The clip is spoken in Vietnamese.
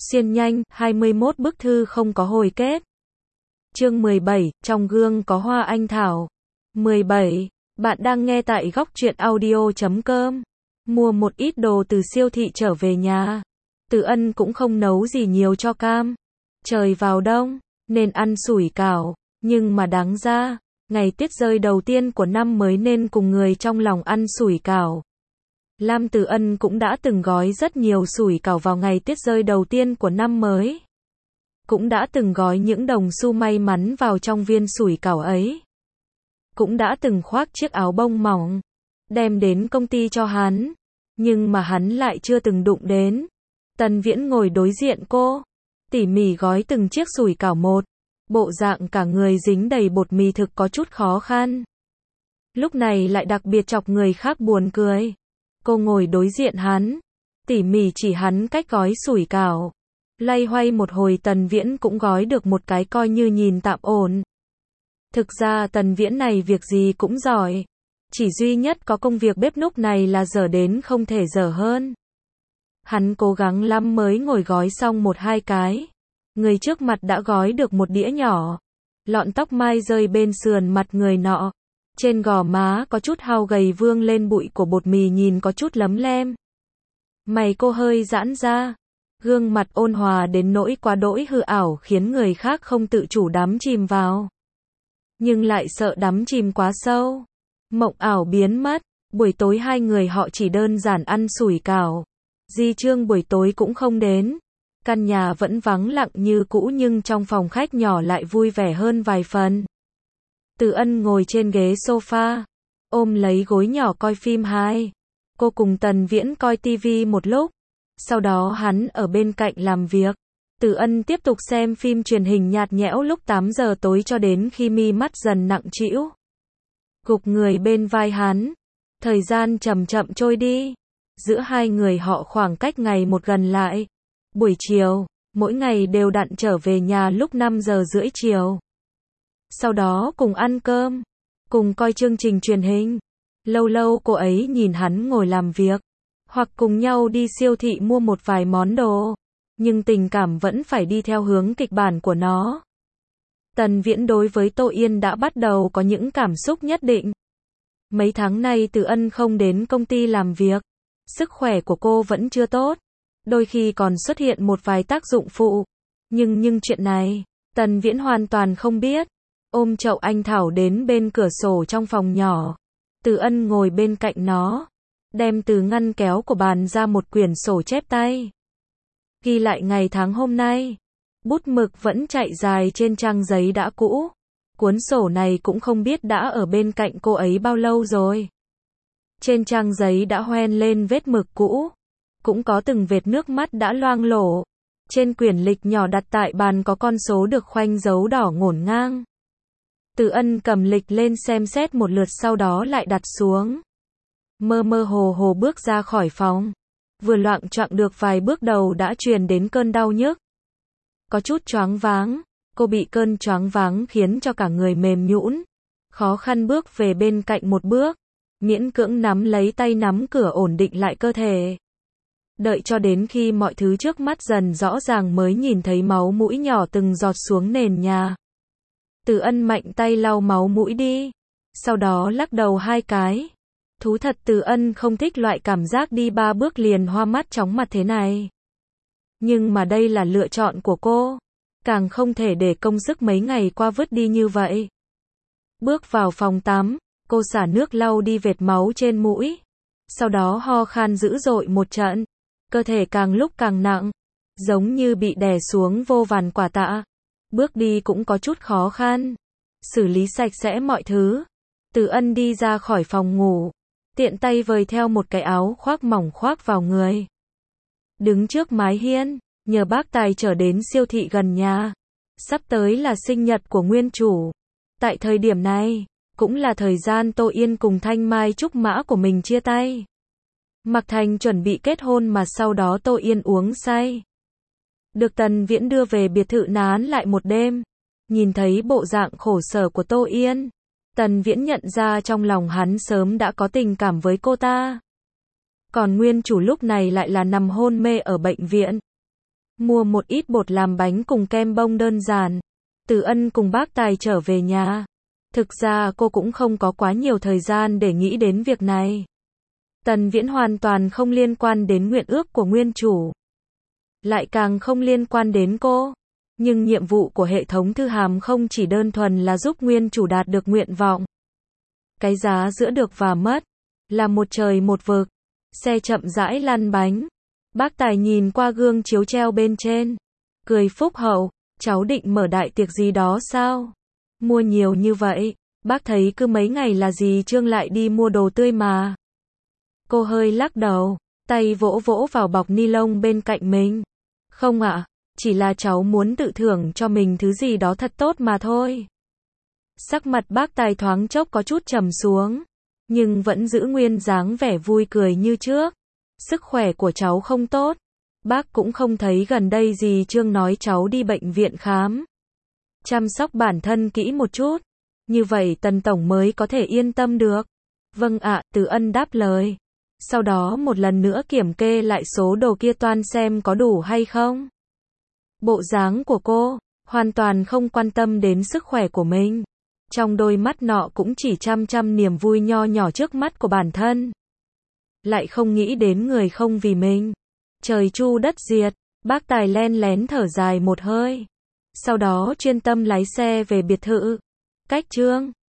Siên nhanh, 21 bức thư không có hồi kết. Chương 17, trong gương có hoa anh thảo. 17. Bạn đang nghe tại góc truyện audio.com. Mua một ít đồ từ siêu thị trở về nhà. Từ Ân cũng không nấu gì nhiều cho Cam. Trời vào đông, nên ăn sủi cảo. Nhưng mà đáng ra, ngày tiết rơi đầu tiên của năm mới nên cùng người trong lòng ăn sủi cảo. Lam Từ Ân cũng đã từng gói rất nhiều sủi cảo vào ngày tiết rơi đầu tiên của năm mới. Cũng đã từng gói những đồng xu may mắn vào trong viên sủi cảo ấy. Cũng đã từng khoác chiếc áo bông mỏng, đem đến công ty cho hắn. Nhưng mà hắn lại chưa từng đụng đến. Tần Viễn ngồi đối diện cô, tỉ mỉ gói từng chiếc sủi cảo một. Bộ dạng cả người dính đầy bột mì thực có chút khó khăn. Lúc này lại đặc biệt chọc người khác buồn cười. Cô ngồi đối diện hắn, tỉ mỉ chỉ hắn cách gói sủi cảo. Loay hoay một hồi Tần Viễn cũng gói được một cái coi như nhìn tạm ổn. Thực ra Tần Viễn này việc gì cũng giỏi. Chỉ duy nhất có công việc bếp núc này là dở đến không thể dở hơn. Hắn cố gắng lắm mới ngồi gói xong một hai cái. Người trước mặt đã gói được một đĩa nhỏ. Lọn tóc mai rơi bên sườn mặt người nọ. Trên gò má có chút hao gầy vương lên bụi của bột mì nhìn có chút lấm lem. Mày cô hơi giãn ra. Gương mặt ôn hòa đến nỗi quá đỗi hư ảo khiến người khác không tự chủ đắm chìm vào. Nhưng lại sợ đắm chìm quá sâu. Mộng ảo biến mất. Buổi tối hai người họ chỉ đơn giản ăn sủi cảo. Di Trương buổi tối cũng không đến. Căn nhà vẫn vắng lặng như cũ nhưng trong phòng khách nhỏ lại vui vẻ hơn vài phần. Từ Ân ngồi trên ghế sofa, ôm lấy gối nhỏ coi phim hai. Cô cùng Tần Viễn coi tivi một lúc. Sau đó hắn ở bên cạnh làm việc. Từ Ân tiếp tục xem phim truyền hình nhạt nhẽo lúc 8 giờ tối cho đến khi mi mắt dần nặng trĩu. Gục người bên vai hắn. Thời gian chậm chậm trôi đi. Giữa hai người họ khoảng cách ngày một gần lại. Buổi chiều, mỗi ngày đều đặn trở về nhà lúc 5 giờ rưỡi chiều. Sau đó cùng ăn cơm, cùng coi chương trình truyền hình. Lâu lâu cô ấy nhìn hắn ngồi làm việc, hoặc cùng nhau đi siêu thị mua một vài món đồ. Nhưng tình cảm vẫn phải đi theo hướng kịch bản của nó. Tần Viễn đối với Tô Yên đã bắt đầu có những cảm xúc nhất định. Mấy tháng nay Từ Ân không đến công ty làm việc. Sức khỏe của cô vẫn chưa tốt. Đôi khi còn xuất hiện một vài tác dụng phụ. Nhưng chuyện này, Tần Viễn hoàn toàn không biết. Ôm chậu anh thảo đến bên cửa sổ trong phòng nhỏ. Từ Ân ngồi bên cạnh nó. Đem từ ngăn kéo của bàn ra một quyển sổ chép tay. Ghi lại ngày tháng hôm nay. Bút mực vẫn chạy dài trên trang giấy đã cũ. Cuốn sổ này cũng không biết đã ở bên cạnh cô ấy bao lâu rồi. Trên trang giấy đã hoen lên vết mực cũ. Cũng có từng vệt nước mắt đã loang lổ. Trên quyển lịch nhỏ đặt tại bàn có con số được khoanh dấu đỏ ngổn ngang. Từ Ân cầm lịch lên xem xét một lượt sau đó lại đặt xuống. Mơ mơ hồ hồ bước ra khỏi phòng. Vừa loạng choạng được vài bước đầu đã truyền đến cơn đau nhức. Có chút choáng váng. Cô bị cơn choáng váng khiến cho cả người mềm nhũn. Khó khăn bước về bên cạnh một bước. Miễn cưỡng nắm lấy tay nắm cửa ổn định lại cơ thể. Đợi cho đến khi mọi thứ trước mắt dần rõ ràng mới nhìn thấy máu mũi nhỏ từng giọt xuống nền nhà. Từ Ân mạnh tay lau máu mũi đi. Sau đó lắc đầu hai cái. Thú thật Từ Ân không thích loại cảm giác đi 3 bước liền hoa mắt chóng mặt thế này. Nhưng mà đây là lựa chọn của cô. Càng không thể để công sức mấy ngày qua vứt đi như vậy. Bước vào phòng tắm, cô xả nước lau đi vệt máu trên mũi. Sau đó ho khan dữ dội một trận. Cơ thể càng lúc càng nặng. Giống như bị đè xuống vô vàn quả tạ. Bước đi cũng có chút khó khăn. Xử lý sạch sẽ mọi thứ. Từ Ân đi ra khỏi phòng ngủ. Tiện tay vời theo một cái áo khoác mỏng khoác vào người. Đứng trước mái hiên. Nhờ bác tài chở đến siêu thị gần nhà. Sắp tới là sinh nhật của nguyên chủ. Tại thời điểm này, cũng là thời gian Tô Yên cùng Thanh Mai Trúc Mã của mình chia tay. Mạc Thành chuẩn bị kết hôn mà sau đó Tô Yên uống say. Được Tần Viễn đưa về biệt thự nán lại một đêm. Nhìn thấy bộ dạng khổ sở của Tô Yên. Tần Viễn nhận ra trong lòng hắn sớm đã có tình cảm với cô ta. Còn nguyên chủ lúc này lại là nằm hôn mê ở bệnh viện. mua một ít bột làm bánh cùng kem bông đơn giản. Từ Ân cùng bác Tài trở về nhà. Thực ra cô cũng không có quá nhiều thời gian để nghĩ đến việc này. Tần Viễn hoàn toàn không liên quan đến nguyện ước của nguyên chủ. Lại càng không liên quan đến cô. Nhưng nhiệm vụ của hệ thống thư hàm không chỉ đơn thuần là giúp nguyên chủ đạt được nguyện vọng. Cái giá giữa được và mất là một trời một vực. Xe chậm rãi lăn bánh. Bác Tài nhìn qua gương chiếu treo bên trên. Cười phúc hậu, cháu định mở đại tiệc gì đó sao? Mua nhiều như vậy, bác thấy cứ mấy ngày là dì Trương lại đi mua đồ tươi mà. Cô hơi lắc đầu, tay vỗ vỗ vào bọc ni lông bên cạnh mình. Không ạ, chỉ là cháu muốn tự thưởng cho mình thứ gì đó thật tốt mà thôi. Sắc mặt bác Tài thoáng chốc có chút trầm xuống, nhưng vẫn giữ nguyên dáng vẻ vui cười như trước. Sức khỏe của cháu không tốt. Bác cũng không thấy gần đây dì Trương nói cháu đi bệnh viện khám. Chăm sóc bản thân kỹ một chút. Như vậy Tần Tổng mới có thể yên tâm được. Vâng ạ, Từ Ân đáp lời. Sau đó một lần nữa kiểm kê lại số đồ kia toan xem có đủ hay không. Bộ dáng của cô, hoàn toàn không quan tâm đến sức khỏe của mình. Trong đôi mắt nọ cũng chỉ chăm chăm niềm vui nho nhỏ trước mắt của bản thân. Lại không nghĩ đến người không vì mình. Trời chu đất diệt, bác Tài len lén thở dài một hơi. Sau đó chuyên tâm lái xe về biệt thự. Cách Trương